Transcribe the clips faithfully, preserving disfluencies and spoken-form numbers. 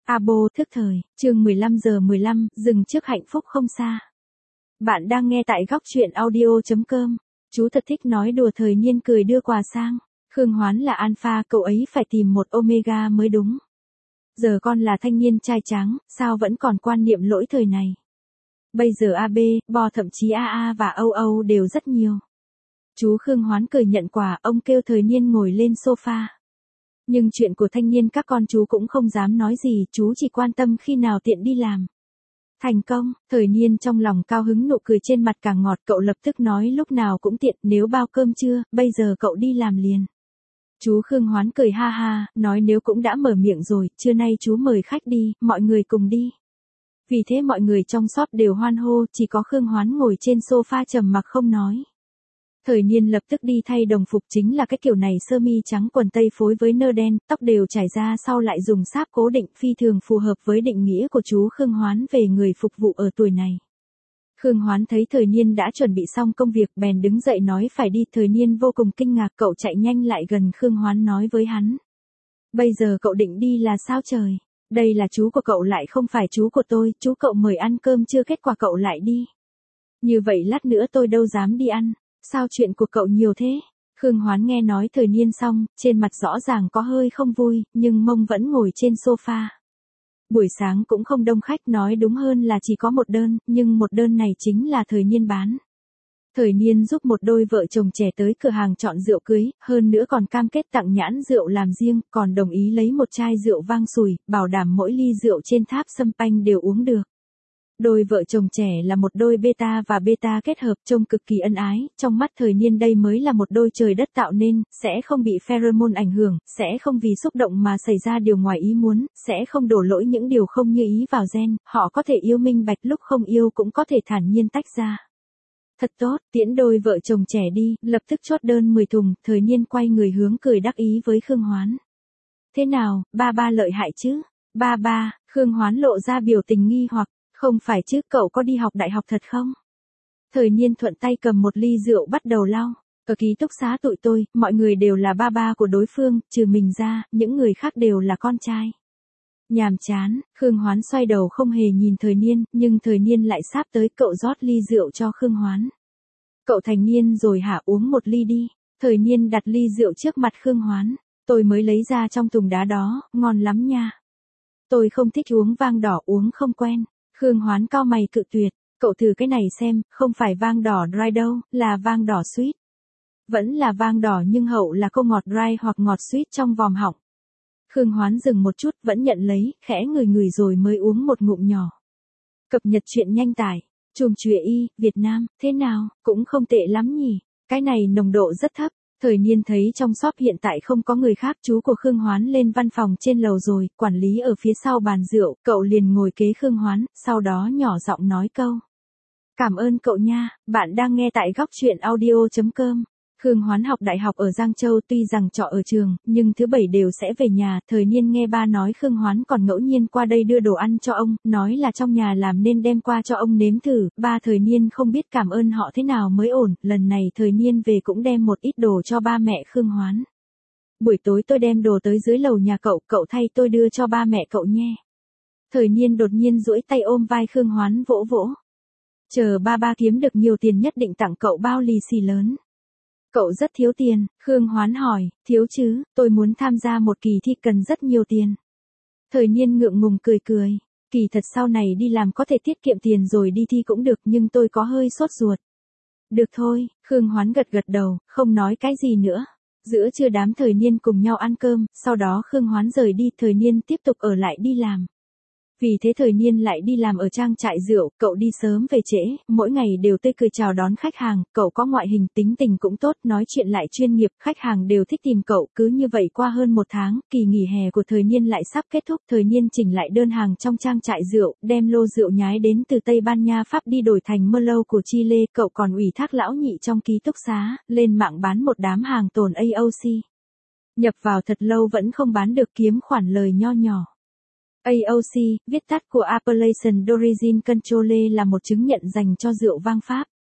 Abo thức thời, chương mười lăm giờ mười lăm, dừng trước hạnh phúc không xa. Bạn đang nghe tại góc truyện audio chấm com. Chú thật thích nói đùa thời niên cười đưa quà sang. Khương Hoán là alpha, cậu ấy phải tìm một omega mới đúng. Giờ con là thanh niên trai tráng, sao vẫn còn quan niệm lỗi thời này. Bây giờ a bê, bo thậm chí a a và âu âu đều rất nhiều. Chú Khương Hoán cười nhận quà, ông kêu thời niên ngồi lên sofa. Nhưng chuyện của thanh niên các con chú cũng không dám nói gì, chú chỉ quan tâm khi nào tiện đi làm. Thành công, thời niên trong lòng cao hứng, nụ cười trên mặt càng ngọt, cậu lập tức nói lúc nào cũng tiện, nếu bao cơm trưa, bây giờ cậu đi làm liền. Chú Khương Hoán cười ha ha, nói nếu cũng đã mở miệng rồi, trưa nay chú mời khách đi, mọi người cùng đi. Vì thế mọi người trong shop đều hoan hô, chỉ có Khương Hoán ngồi trên sofa trầm mặc không nói. Thời niên lập tức đi thay đồng phục, chính là cái kiểu này, sơ mi trắng quần tây phối với nơ đen, tóc đều trải ra sau lại dùng sáp cố định, phi thường phù hợp với định nghĩa của chú Khương Hoán về người phục vụ ở tuổi này. Khương Hoán thấy thời niên đã chuẩn bị xong công việc, bèn đứng dậy nói phải đi, thời niên vô cùng kinh ngạc, cậu chạy nhanh lại gần Khương Hoán nói với hắn. Bây giờ cậu định đi là sao trời? Đây là chú của cậu lại không phải chú của tôi, chú cậu mời ăn cơm chưa, kết quả cậu lại đi. Như vậy lát nữa tôi đâu dám đi ăn. Sao chuyện của cậu nhiều thế? Khương Hoán nghe nói thời niên xong, trên mặt rõ ràng có hơi không vui, nhưng mông vẫn ngồi trên sofa. Buổi sáng cũng không đông khách, nói đúng hơn là chỉ có một đơn, nhưng một đơn này chính là thời niên bán. Thời niên giúp một đôi vợ chồng trẻ tới cửa hàng chọn rượu cưới, hơn nữa còn cam kết tặng nhãn rượu làm riêng, còn đồng ý lấy một chai rượu vang sùi, bảo đảm mỗi ly rượu trên tháp sâm panh đều uống được. Đôi vợ chồng trẻ là một đôi beta và beta kết hợp, trông cực kỳ ân ái, trong mắt thời niên đây mới là một đôi trời đất tạo nên, sẽ không bị pheromone ảnh hưởng, sẽ không vì xúc động mà xảy ra điều ngoài ý muốn, sẽ không đổ lỗi những điều không như ý vào gen, họ có thể yêu minh bạch, lúc không yêu cũng có thể thản nhiên tách ra. Thật tốt, tiễn đôi vợ chồng trẻ đi, lập tức chốt đơn mười thùng, thời niên quay người hướng cười đắc ý với Khương Hoán. Thế nào, ba ba lợi hại chứ? Ba ba, Khương Hoán lộ ra biểu tình nghi hoặc. Không phải chứ, cậu có đi học đại học thật không? Thời niên thuận tay cầm một ly rượu bắt đầu lau. Ở ký túc xá tụi tôi, mọi người đều là ba ba của đối phương, trừ mình ra, những người khác đều là con trai. Nhàm chán, Khương Hoán xoay đầu không hề nhìn thời niên, nhưng thời niên lại sáp tới, cậu rót ly rượu cho Khương Hoán. Cậu thành niên rồi hả, uống một ly đi. Thời niên đặt ly rượu trước mặt Khương Hoán. Tôi mới lấy ra trong thùng đá đó, ngon lắm nha. Tôi không thích uống vang đỏ, uống không quen. Khương Hoán cau mày cự tuyệt, cậu thử cái này xem, không phải vang đỏ dry đâu, là vang đỏ sweet. Vẫn là vang đỏ nhưng hậu là cô ngọt dry hoặc ngọt sweet trong vòm họng. Khương Hoán dừng một chút, vẫn nhận lấy, khẽ ngửi ngửi rồi mới uống một ngụm nhỏ. Cập nhật truyện nhanh tải, chùm chùa y, Việt Nam, thế nào, cũng không tệ lắm nhỉ, cái này nồng độ rất thấp. Thời niên thấy trong shop hiện tại không có người khác, chú của Khương Hoán lên văn phòng trên lầu rồi, quản lý ở phía sau bàn rượu, cậu liền ngồi kế Khương Hoán, sau đó nhỏ giọng nói câu. Cảm ơn cậu nha, bạn đang nghe tại góc truyện audio chấm com. Khương Hoán học đại học ở Giang Châu, tuy rằng trọ ở trường, nhưng thứ bảy đều sẽ về nhà, thời niên nghe ba nói Khương Hoán còn ngẫu nhiên qua đây đưa đồ ăn cho ông, nói là trong nhà làm nên đem qua cho ông nếm thử, ba thời niên không biết cảm ơn họ thế nào mới ổn, lần này thời niên về cũng đem một ít đồ cho ba mẹ Khương Hoán. Buổi tối tôi đem đồ tới dưới lầu nhà cậu, cậu thay tôi đưa cho ba mẹ cậu nhé. Thời niên đột nhiên duỗi tay ôm vai Khương Hoán vỗ vỗ. Chờ ba ba kiếm được nhiều tiền nhất định tặng cậu bao lì xì lớn. Cậu rất thiếu tiền, Khương Hoán hỏi, thiếu chứ, tôi muốn tham gia một kỳ thi cần rất nhiều tiền. Thời niên ngượng ngùng cười cười, kỳ thật sau này đi làm có thể tiết kiệm tiền rồi đi thi cũng được, nhưng tôi có hơi sốt ruột. Được thôi, Khương Hoán gật gật đầu, không nói cái gì nữa. Giữa trưa đám thời niên cùng nhau ăn cơm, sau đó Khương Hoán rời đi, thời niên tiếp tục ở lại đi làm. Vì thế thời niên lại đi làm ở trang trại rượu, cậu đi sớm về trễ, mỗi ngày đều tươi cười chào đón khách hàng, cậu có ngoại hình tính tình cũng tốt, nói chuyện lại chuyên nghiệp, khách hàng đều thích tìm cậu, cứ như vậy qua hơn một tháng, kỳ nghỉ hè của thời niên lại sắp kết thúc, thời niên chỉnh lại đơn hàng trong trang trại rượu, đem lô rượu nhái đến từ Tây Ban Nha Pháp đi đổi thành Merlot của Chile, cậu còn ủy thác lão nhị trong ký túc xá, lên mạng bán một đám hàng tồn a o xê. Nhập vào thật lâu vẫn không bán được, kiếm khoản lời nho nhỏ. a o xê, viết tắt của Appellation d'Origine Contrôlée, là một chứng nhận dành cho rượu vang Pháp.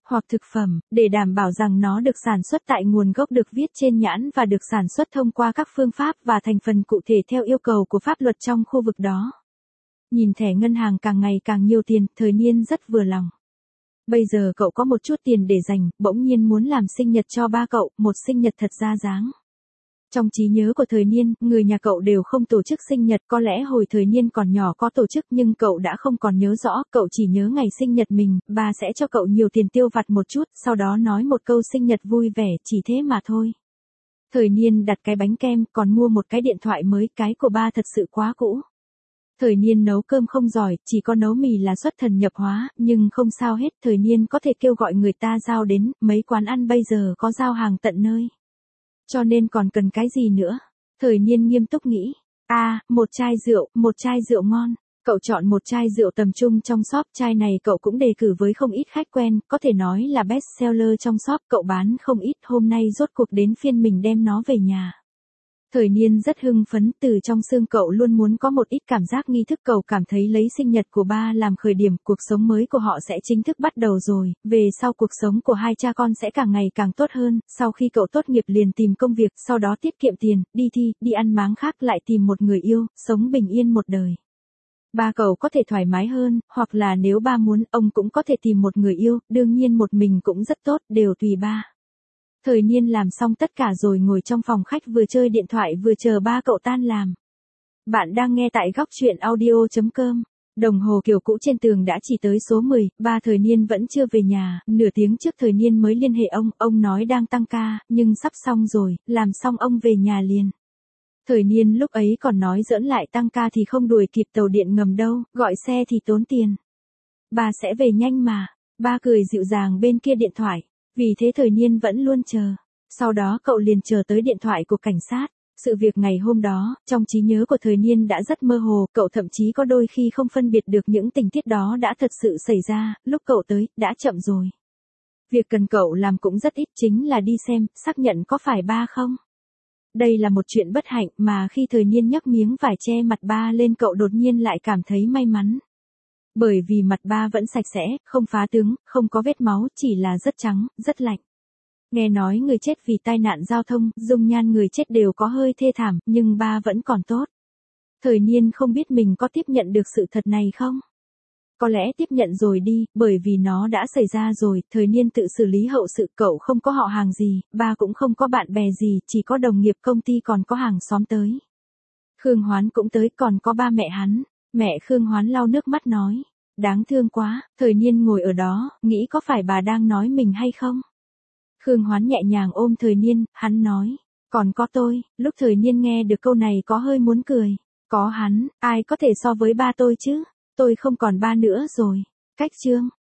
hoặc thực phẩm, để đảm bảo rằng nó được sản xuất tại nguồn gốc được viết trên nhãn và được sản xuất thông qua các phương pháp và thành phần cụ thể theo yêu cầu của pháp luật trong khu vực đó. Nhìn thẻ ngân hàng càng ngày càng nhiều tiền, Thời Niên rất vừa lòng. Bây giờ cậu có một chút tiền để dành, bỗng nhiên muốn làm sinh nhật cho ba cậu, một sinh nhật thật ra dáng. Trong trí nhớ của Thời Niên, người nhà cậu đều không tổ chức sinh nhật, có lẽ hồi Thời Niên còn nhỏ có tổ chức nhưng cậu đã không còn nhớ rõ, cậu chỉ nhớ ngày sinh nhật mình, ba sẽ cho cậu nhiều tiền tiêu vặt một chút, sau đó nói một câu sinh nhật vui vẻ, chỉ thế mà thôi. Thời Niên đặt cái bánh kem, còn mua một cái điện thoại mới, cái của ba thật sự quá cũ. Thời Niên nấu cơm không giỏi, chỉ có nấu mì là xuất thần nhập hóa, nhưng không sao hết, Thời Niên có thể kêu gọi người ta giao đến, mấy quán ăn bây giờ có giao hàng tận nơi. Cho nên còn cần cái gì nữa? Thời Niên nghiêm túc nghĩ. a à, một chai rượu, một chai rượu ngon. Cậu chọn một chai rượu tầm trung trong shop, chai này cậu cũng đề cử với không ít khách quen, có thể nói là best seller trong shop, cậu bán không ít, hôm nay rốt cuộc đến phiên mình đem nó về nhà. Thời Niên rất hưng phấn, từ trong xương cậu luôn muốn có một ít cảm giác nghi thức, cậu cảm thấy lấy sinh nhật của ba làm khởi điểm, cuộc sống mới của họ sẽ chính thức bắt đầu rồi, về sau cuộc sống của hai cha con sẽ càng ngày càng tốt hơn, sau khi cậu tốt nghiệp liền tìm công việc, sau đó tiết kiệm tiền, đi thi, đi ăn máng khác lại tìm một người yêu, sống bình yên một đời. Ba cậu có thể thoải mái hơn, hoặc là nếu ba muốn, ông cũng có thể tìm một người yêu, đương nhiên một mình cũng rất tốt, đều tùy ba. Thời Niên làm xong tất cả rồi ngồi trong phòng khách vừa chơi điện thoại vừa chờ ba cậu tan làm. Bạn đang nghe tại góc truyện audio chấm com. Đồng hồ kiểu cũ trên tường đã chỉ tới số mười, ba Thời Niên vẫn chưa về nhà, nửa tiếng trước Thời Niên mới liên hệ ông, ông nói đang tăng ca, nhưng sắp xong rồi, làm xong ông về nhà liền. Thời Niên lúc ấy còn nói giỡn lại tăng ca thì không đuổi kịp tàu điện ngầm đâu, gọi xe thì tốn tiền. Ba sẽ về nhanh mà, ba cười dịu dàng bên kia điện thoại. Vì thế Thời Niên vẫn luôn chờ. Sau đó cậu liền chờ tới điện thoại của cảnh sát. Sự việc ngày hôm đó, trong trí nhớ của Thời Niên đã rất mơ hồ, cậu thậm chí có đôi khi không phân biệt được những tình tiết đó đã thật sự xảy ra, lúc cậu tới, đã chậm rồi. Việc cần cậu làm cũng rất ít, chính là đi xem, xác nhận có phải ba không. Đây là một chuyện bất hạnh mà khi Thời Niên nhấc miếng vải che mặt ba lên cậu đột nhiên lại cảm thấy may mắn. Bởi vì mặt ba vẫn sạch sẽ, không phá tướng, không có vết máu, chỉ là rất trắng, rất lạnh. Nghe nói người chết vì tai nạn giao thông, dung nhan người chết đều có hơi thê thảm, nhưng ba vẫn còn tốt. Thời Niên không biết mình có tiếp nhận được sự thật này không? Có lẽ tiếp nhận rồi đi, bởi vì nó đã xảy ra rồi, Thời Niên tự xử lý hậu sự, cậu không có họ hàng gì, ba cũng không có bạn bè gì, chỉ có đồng nghiệp công ty còn có hàng xóm tới. Khương Hoán cũng tới, còn có ba mẹ hắn. Mẹ Khương Hoán lau nước mắt nói, đáng thương quá, Thời Niên ngồi ở đó, nghĩ có phải bà đang nói mình hay không? Khương Hoán nhẹ nhàng ôm Thời Niên, hắn nói, còn có tôi, lúc Thời Niên nghe được câu này có hơi muốn cười, có hắn, ai có thể so với ba tôi chứ, tôi không còn ba nữa rồi. Cách chương